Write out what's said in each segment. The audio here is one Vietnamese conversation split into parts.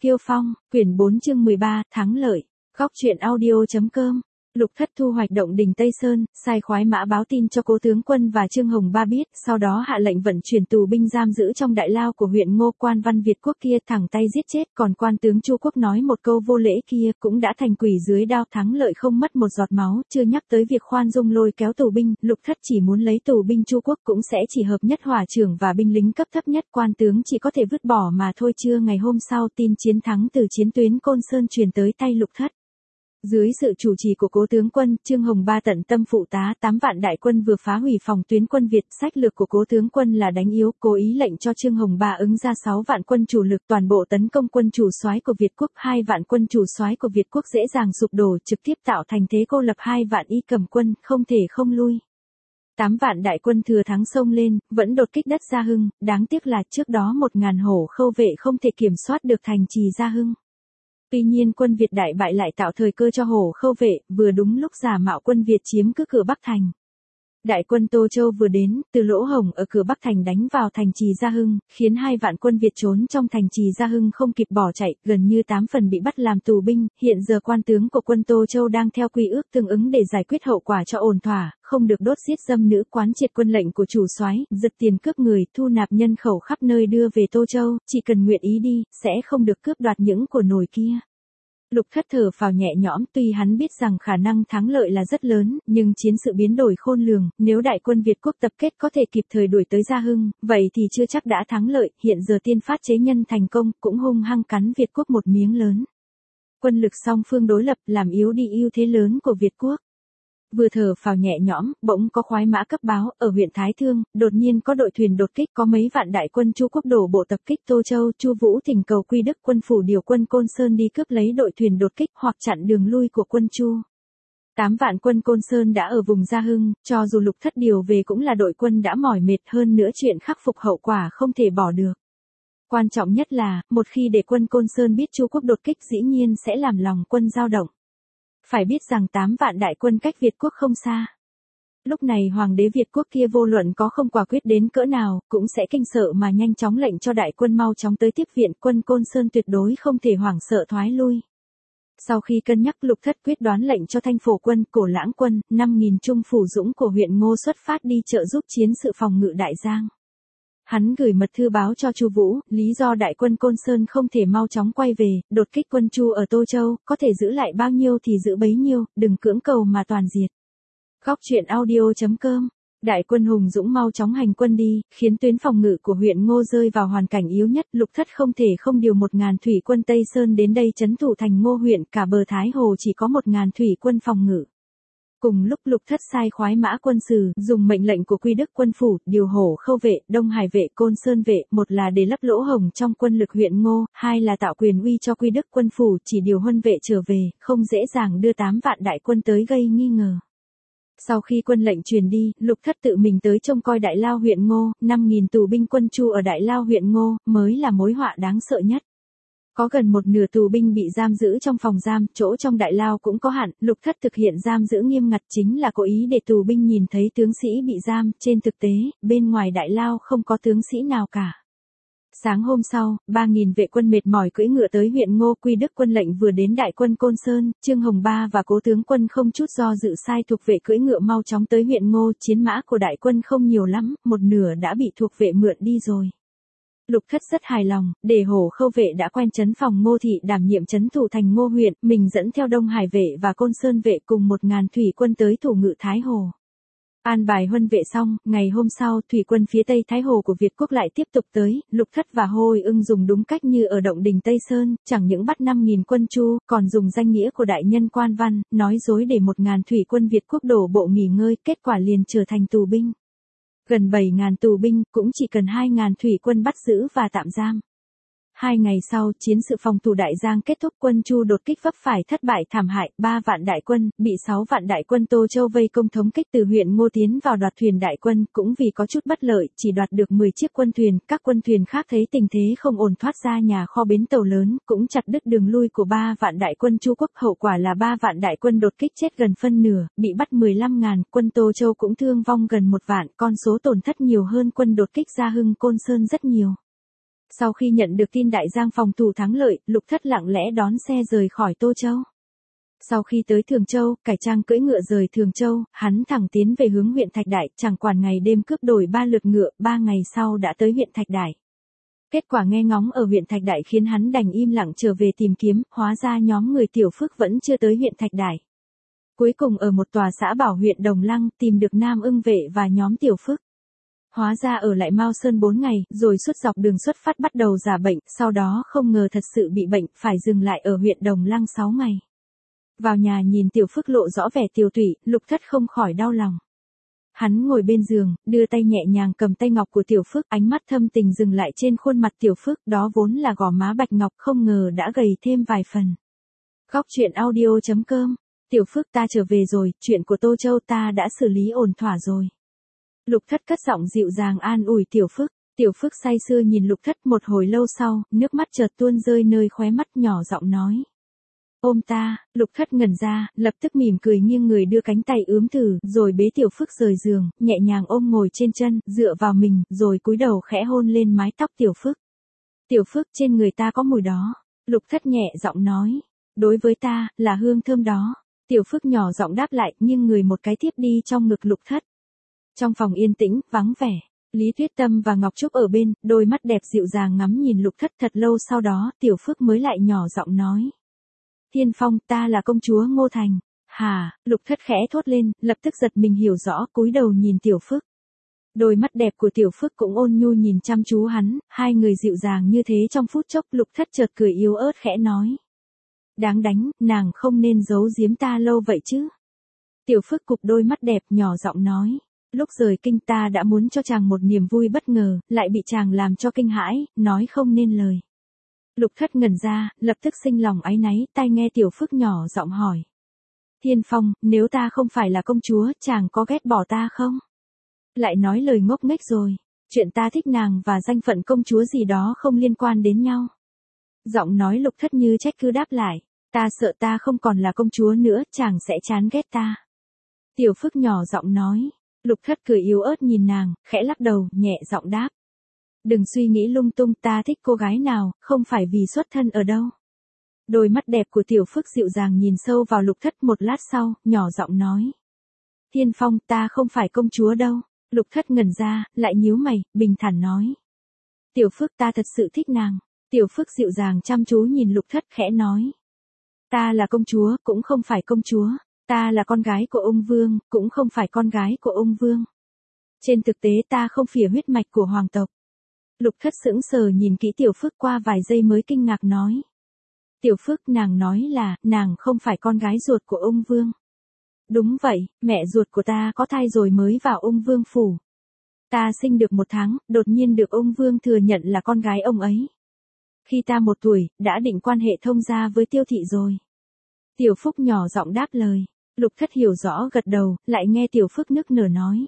Kiêu Phong, quyển 4 chương 13, thắng lợi. Góc truyện audio.com. Lục Thất thu hoạch động đình Tây Sơn, sai khoái mã báo tin cho Cố tướng quân và Trương Hồng Ba biết, sau đó hạ lệnh vận chuyển tù binh giam giữ trong đại lao của huyện Ngô. Quan văn Việt quốc kia thẳng tay giết chết, còn quan tướng Chu Quốc nói một câu vô lễ kia cũng đã thành quỷ dưới đao, thắng lợi không mất một giọt máu. Chưa nhắc tới việc khoan dung lôi kéo tù binh, Lục Thất chỉ muốn lấy tù binh Chu Quốc cũng sẽ chỉ hợp nhất hỏa trưởng và binh lính cấp thấp nhất, quan tướng chỉ có thể vứt bỏ mà thôi. Trưa ngày hôm sau, tin chiến thắng từ chiến tuyến Côn Sơn truyền tới tay Lục Thất. Dưới sự chủ trì của Cố tướng quân, Trương Hồng Ba tận tâm phụ tá, 8 vạn đại quân vừa phá hủy phòng tuyến quân Việt. Sách lược của Cố tướng quân là đánh yếu, cố ý lệnh cho Trương Hồng Ba ứng ra 6 vạn quân chủ lực toàn bộ tấn công quân chủ soái của Việt quốc. 2 vạn quân chủ soái của Việt quốc dễ dàng sụp đổ, trực tiếp tạo thành thế cô lập 2 vạn y cầm quân, không thể không lui. 8 vạn đại quân thừa thắng xông lên, vẫn đột kích đất Gia Hưng, đáng tiếc là trước đó 1000 hổ khâu vệ không thể kiểm soát được thành trì Gia Hưng. Tuy nhiên quân Việt đại bại lại tạo thời cơ cho hổ khâu vệ, vừa đúng lúc giả mạo quân Việt chiếm cứ cửa Bắc Thành. Đại quân Tô Châu vừa đến, từ lỗ hổng ở cửa Bắc Thành đánh vào thành trì Gia Hưng, khiến 2 vạn quân Việt trốn trong thành trì Gia Hưng không kịp bỏ chạy, gần như 8 phần bị bắt làm tù binh. Hiện giờ quan tướng của quân Tô Châu đang theo quy ước tương ứng để giải quyết hậu quả cho ổn thỏa, không được đốt giết dâm nữ, quán triệt quân lệnh của chủ soái, giật tiền cướp người, thu nạp nhân khẩu khắp nơi đưa về Tô Châu, chỉ cần nguyện ý đi, sẽ không được cướp đoạt những của nổi kia. Lục Thất thở phào nhẹ nhõm, tuy hắn biết rằng khả năng thắng lợi là rất lớn, nhưng chiến sự biến đổi khôn lường, nếu đại quân Việt quốc tập kết có thể kịp thời đuổi tới Gia Hưng, vậy thì chưa chắc đã thắng lợi. Hiện giờ tiên phát chế nhân thành công, cũng hung hăng cắn Việt quốc một miếng lớn. Quân lực song phương đối lập, làm yếu đi ưu thế lớn của Việt quốc. Vừa thở phào nhẹ nhõm, bỗng có khoái mã cấp báo, ở huyện Thái Thương, đột nhiên có đội thuyền đột kích, có mấy vạn đại quân Chu Quốc đổ bộ tập kích Tô Châu. Chu Vũ thỉnh cầu Quy Đức quân phủ điều quân Côn Sơn đi cướp lấy đội thuyền đột kích hoặc chặn đường lui của quân Chu. 8 vạn quân Côn Sơn đã ở vùng Gia Hưng, cho dù Lục Thất điều về cũng là đội quân đã mỏi mệt, hơn nữa chuyện khắc phục hậu quả không thể bỏ được. Quan trọng nhất là, một khi để quân Côn Sơn biết Chu Quốc đột kích dĩ nhiên sẽ làm lòng quân dao động. Phải biết rằng 8 vạn đại quân cách Việt quốc không xa. Lúc này hoàng đế Việt quốc kia vô luận có không quả quyết đến cỡ nào, cũng sẽ kinh sợ mà nhanh chóng lệnh cho đại quân mau chóng tới tiếp viện. Quân Côn Sơn tuyệt đối không thể hoảng sợ thoái lui. Sau khi cân nhắc, Lục Thất quyết đoán lệnh cho Thanh Phổ quân, Cổ Lãng quân, 5000 trung phủ dũng của huyện Ngô xuất phát đi trợ giúp chiến sự phòng ngự Đại Giang. Hắn gửi mật thư báo cho Chu Vũ, lý do đại quân Côn Sơn không thể mau chóng quay về, đột kích quân Chu ở Tô Châu, có thể giữ lại bao nhiêu thì giữ bấy nhiêu, đừng cưỡng cầu mà toàn diệt. Góc truyện audio.com. Đại quân hùng dũng mau chóng hành quân đi, khiến tuyến phòng ngự của huyện Ngô rơi vào hoàn cảnh yếu nhất. Lục Thất không thể không điều 1000 thủy quân Tây Sơn đến đây trấn thủ thành Ngô huyện, cả bờ Thái Hồ chỉ có 1000 thủy quân phòng ngự. Cùng lúc Lục Thất sai khoái mã quân sử, dùng mệnh lệnh của Quy Đức quân phủ, điều hổ khâu vệ, Đông Hải vệ, Côn Sơn vệ, một là để lấp lỗ hổng trong quân lực huyện Ngô, hai là tạo quyền uy cho Quy Đức quân phủ, chỉ điều Huân vệ trở về, không dễ dàng đưa 8 vạn đại quân tới gây nghi ngờ. Sau khi quân lệnh truyền đi, Lục Thất tự mình tới trông coi đại lao huyện Ngô, 5000 tù binh quân Chu ở đại lao huyện Ngô, mới là mối họa đáng sợ nhất. Có gần một nửa tù binh bị giam giữ trong phòng giam, chỗ trong đại lao cũng có hạn. Lục Thất thực hiện giam giữ nghiêm ngặt chính là cố ý để tù binh nhìn thấy tướng sĩ bị giam, trên thực tế, bên ngoài đại lao không có tướng sĩ nào cả. Sáng hôm sau, 3000 vệ quân mệt mỏi cưỡi ngựa tới huyện Ngô. Quy Đức quân lệnh vừa đến đại quân Côn Sơn, Trương Hồng Ba và Cố tướng quân không chút do dự sai thuộc vệ cưỡi ngựa mau chóng tới huyện Ngô. Chiến mã của đại quân không nhiều lắm, một nửa đã bị thuộc vệ mượn đi rồi. Lục Thất rất hài lòng, để hổ khâu vệ đã quen trấn phòng Ngô thị đảm nhiệm trấn thủ thành Ngô huyện, mình dẫn theo Đông Hải vệ và Côn Sơn vệ cùng 1000 thủy quân tới thủ ngự Thái Hồ. An bài Huân vệ xong, ngày hôm sau, thủy quân phía Tây Thái Hồ của Việt quốc lại tiếp tục tới. Lục Thất và Hôi Ưng dùng đúng cách như ở động đình Tây Sơn, chẳng những bắt 5000 quân Chu, còn dùng danh nghĩa của đại nhân quan văn, nói dối để 1000 thủy quân Việt quốc đổ bộ nghỉ ngơi, kết quả liền trở thành tù binh. Gần 7000 tù binh, cũng chỉ cần 2000 thủy quân bắt giữ và tạm giam. 2 ngày sau, chiến sự phòng thủ Đại Giang kết thúc, quân Chu đột kích vấp phải thất bại thảm hại, 3 vạn đại quân, bị 6 vạn đại quân Tô Châu vây công thống kích từ huyện Ngô tiến vào đoạt thuyền đại quân, cũng vì có chút bất lợi, chỉ đoạt được 10 chiếc quân thuyền, các quân thuyền khác thấy tình thế không ổn thoát ra nhà kho bến tàu lớn, cũng chặt đứt đường lui của 3 vạn đại quân Chu quốc, hậu quả là 3 vạn đại quân đột kích chết gần phân nửa, bị bắt 15.000, quân Tô Châu cũng thương vong gần 1 vạn, con số tổn thất nhiều hơn quân đột kích Gia Hưng Côn Sơn rất nhiều. Sau khi nhận được tin Đại Giang phòng thủ thắng lợi, Lục Thất lặng lẽ đón xe rời khỏi Tô Châu. Sau khi tới Thường Châu, cải trang cưỡi ngựa rời Thường Châu, hắn thẳng tiến về hướng huyện Thạch Đại, chẳng quản ngày đêm cướp đổi 3 lượt ngựa, 3 ngày sau đã tới huyện Thạch Đại. Kết quả nghe ngóng ở huyện Thạch Đại khiến hắn đành im lặng trở về tìm kiếm, hóa ra nhóm người Tiểu Phước vẫn chưa tới huyện Thạch Đại. Cuối cùng ở một tòa xã bảo huyện Đồng Lăng tìm được Nam Ưng Vệ và nhóm Tiểu Phước. Hóa ra ở lại Mao Sơn 4 ngày, rồi suốt dọc đường xuất phát bắt đầu giả bệnh, sau đó không ngờ thật sự bị bệnh, phải dừng lại ở huyện Đồng Lăng 6 ngày. Vào nhà nhìn Tiểu Phước lộ rõ vẻ tiều tụy, Lục Thất không khỏi đau lòng. Hắn ngồi bên giường, đưa tay nhẹ nhàng cầm tay ngọc của Tiểu Phước, ánh mắt thâm tình dừng lại trên khuôn mặt Tiểu Phước, đó vốn là gò má bạch ngọc không ngờ đã gầy thêm vài phần. Góc truyện audio.com. Tiểu Phước, ta trở về rồi, chuyện của Tô Châu ta đã xử lý ổn thỏa rồi. Lục Thất cất giọng dịu dàng an ủi Tiểu Phước. Tiểu Phước say sưa nhìn Lục Thất, một hồi lâu sau, nước mắt chợt tuôn rơi nơi khóe mắt, nhỏ giọng nói. Ôm ta. Lục Thất ngẩn ra, lập tức mỉm cười nghiêng người đưa cánh tay ướm thử, rồi bế Tiểu Phước rời giường, nhẹ nhàng ôm ngồi trên chân, dựa vào mình, rồi cúi đầu khẽ hôn lên mái tóc Tiểu Phước. Tiểu Phước, trên người ta có mùi đó. Lục Thất nhẹ giọng nói. Đối với ta, là hương thơm đó. Tiểu Phước nhỏ giọng đáp lại, nghiêng người một cái tiếp đi trong ngực Lục Thất. Trong phòng yên tĩnh, vắng vẻ, Lý Tuyết Tâm và Ngọc Trúc ở bên, đôi mắt đẹp dịu dàng ngắm nhìn Lục Thất thật lâu, sau đó Tiểu Phước mới lại nhỏ giọng nói. Thiên Phong, ta là công chúa Ngô Thành. Hả? Lục Thất khẽ thốt lên, lập tức giật mình hiểu rõ, cúi đầu nhìn Tiểu Phước. Đôi mắt đẹp của Tiểu Phước cũng ôn nhu nhìn chăm chú hắn, hai người dịu dàng như thế trong phút chốc. Lục Thất chợt cười yếu ớt khẽ nói. Đáng đánh, nàng không nên giấu giếm ta lâu vậy chứ. Tiểu Phước cụp đôi mắt đẹp nhỏ giọng nói. Lúc rời kinh ta đã muốn cho chàng một niềm vui bất ngờ, lại bị chàng làm cho kinh hãi, nói không nên lời. Lục Thất ngẩn ra, lập tức sinh lòng áy náy, tai nghe Tiểu Phước nhỏ giọng hỏi. Thiên Phong, nếu ta không phải là công chúa, chàng có ghét bỏ ta không? Lại nói lời ngốc nghếch rồi, chuyện ta thích nàng và danh phận công chúa gì đó không liên quan đến nhau. Giọng nói Lục Thất như trách cứ đáp lại, ta sợ ta không còn là công chúa nữa, chàng sẽ chán ghét ta. Tiểu Phước nhỏ giọng nói. Lục Thất cười yếu ớt nhìn nàng, khẽ lắc đầu, nhẹ giọng đáp. Đừng suy nghĩ lung tung, ta thích cô gái nào, không phải vì xuất thân ở đâu. Đôi mắt đẹp của Tiểu Phước dịu dàng nhìn sâu vào Lục Thất, một lát sau, nhỏ giọng nói. Thiên Phong, ta không phải công chúa đâu. Lục Thất ngẩn ra, lại nhíu mày, bình thản nói. Tiểu Phước, ta thật sự thích nàng. Tiểu Phước dịu dàng chăm chú nhìn Lục Thất, khẽ nói. Ta là công chúa, cũng không phải công chúa. Ta là con gái của ông Vương, cũng không phải con gái của ông Vương. Trên thực tế ta không phỉa huyết mạch của hoàng tộc. Lục Thất sững sờ nhìn kỹ Tiểu Phước qua vài giây mới kinh ngạc nói. Tiểu Phước, nàng nói là, nàng không phải con gái ruột của ông Vương. Đúng vậy, mẹ ruột của ta có thai rồi mới vào ông Vương phủ. Ta sinh được 1 tháng, đột nhiên được ông Vương thừa nhận là con gái ông ấy. Khi ta 1 tuổi, đã định quan hệ thông gia với Tiêu thị rồi. Tiểu Phúc nhỏ giọng đáp lời. Lục Thất hiểu rõ gật đầu, lại nghe Tiểu Phước nức nở nói.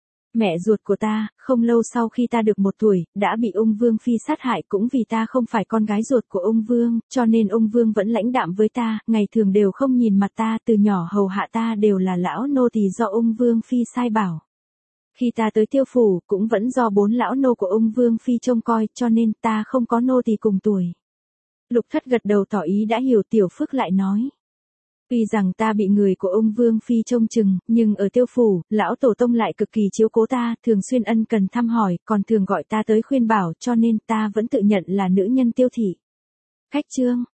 Mẹ ruột của ta, không lâu sau khi ta được 1 tuổi, đã bị ông Vương Phi sát hại, cũng vì ta không phải con gái ruột của ông Vương, cho nên ông Vương vẫn lãnh đạm với ta, ngày thường đều không nhìn mặt ta, từ nhỏ hầu hạ ta đều là lão nô tỳ do ông Vương Phi sai bảo. Khi ta tới Tiêu phủ, cũng vẫn do 4 lão nô của ông Vương Phi trông coi, cho nên ta không có nô tỳ cùng tuổi. Lục Thất gật đầu tỏ ý đã hiểu. Tiểu Phước lại nói. Tuy rằng ta bị người của ông Vương Phi trông chừng, nhưng ở Tiêu phủ, lão tổ tông lại cực kỳ chiếu cố ta, thường xuyên ân cần thăm hỏi, còn thường gọi ta tới khuyên bảo, cho nên ta vẫn tự nhận là nữ nhân Tiêu thị. Khách chương.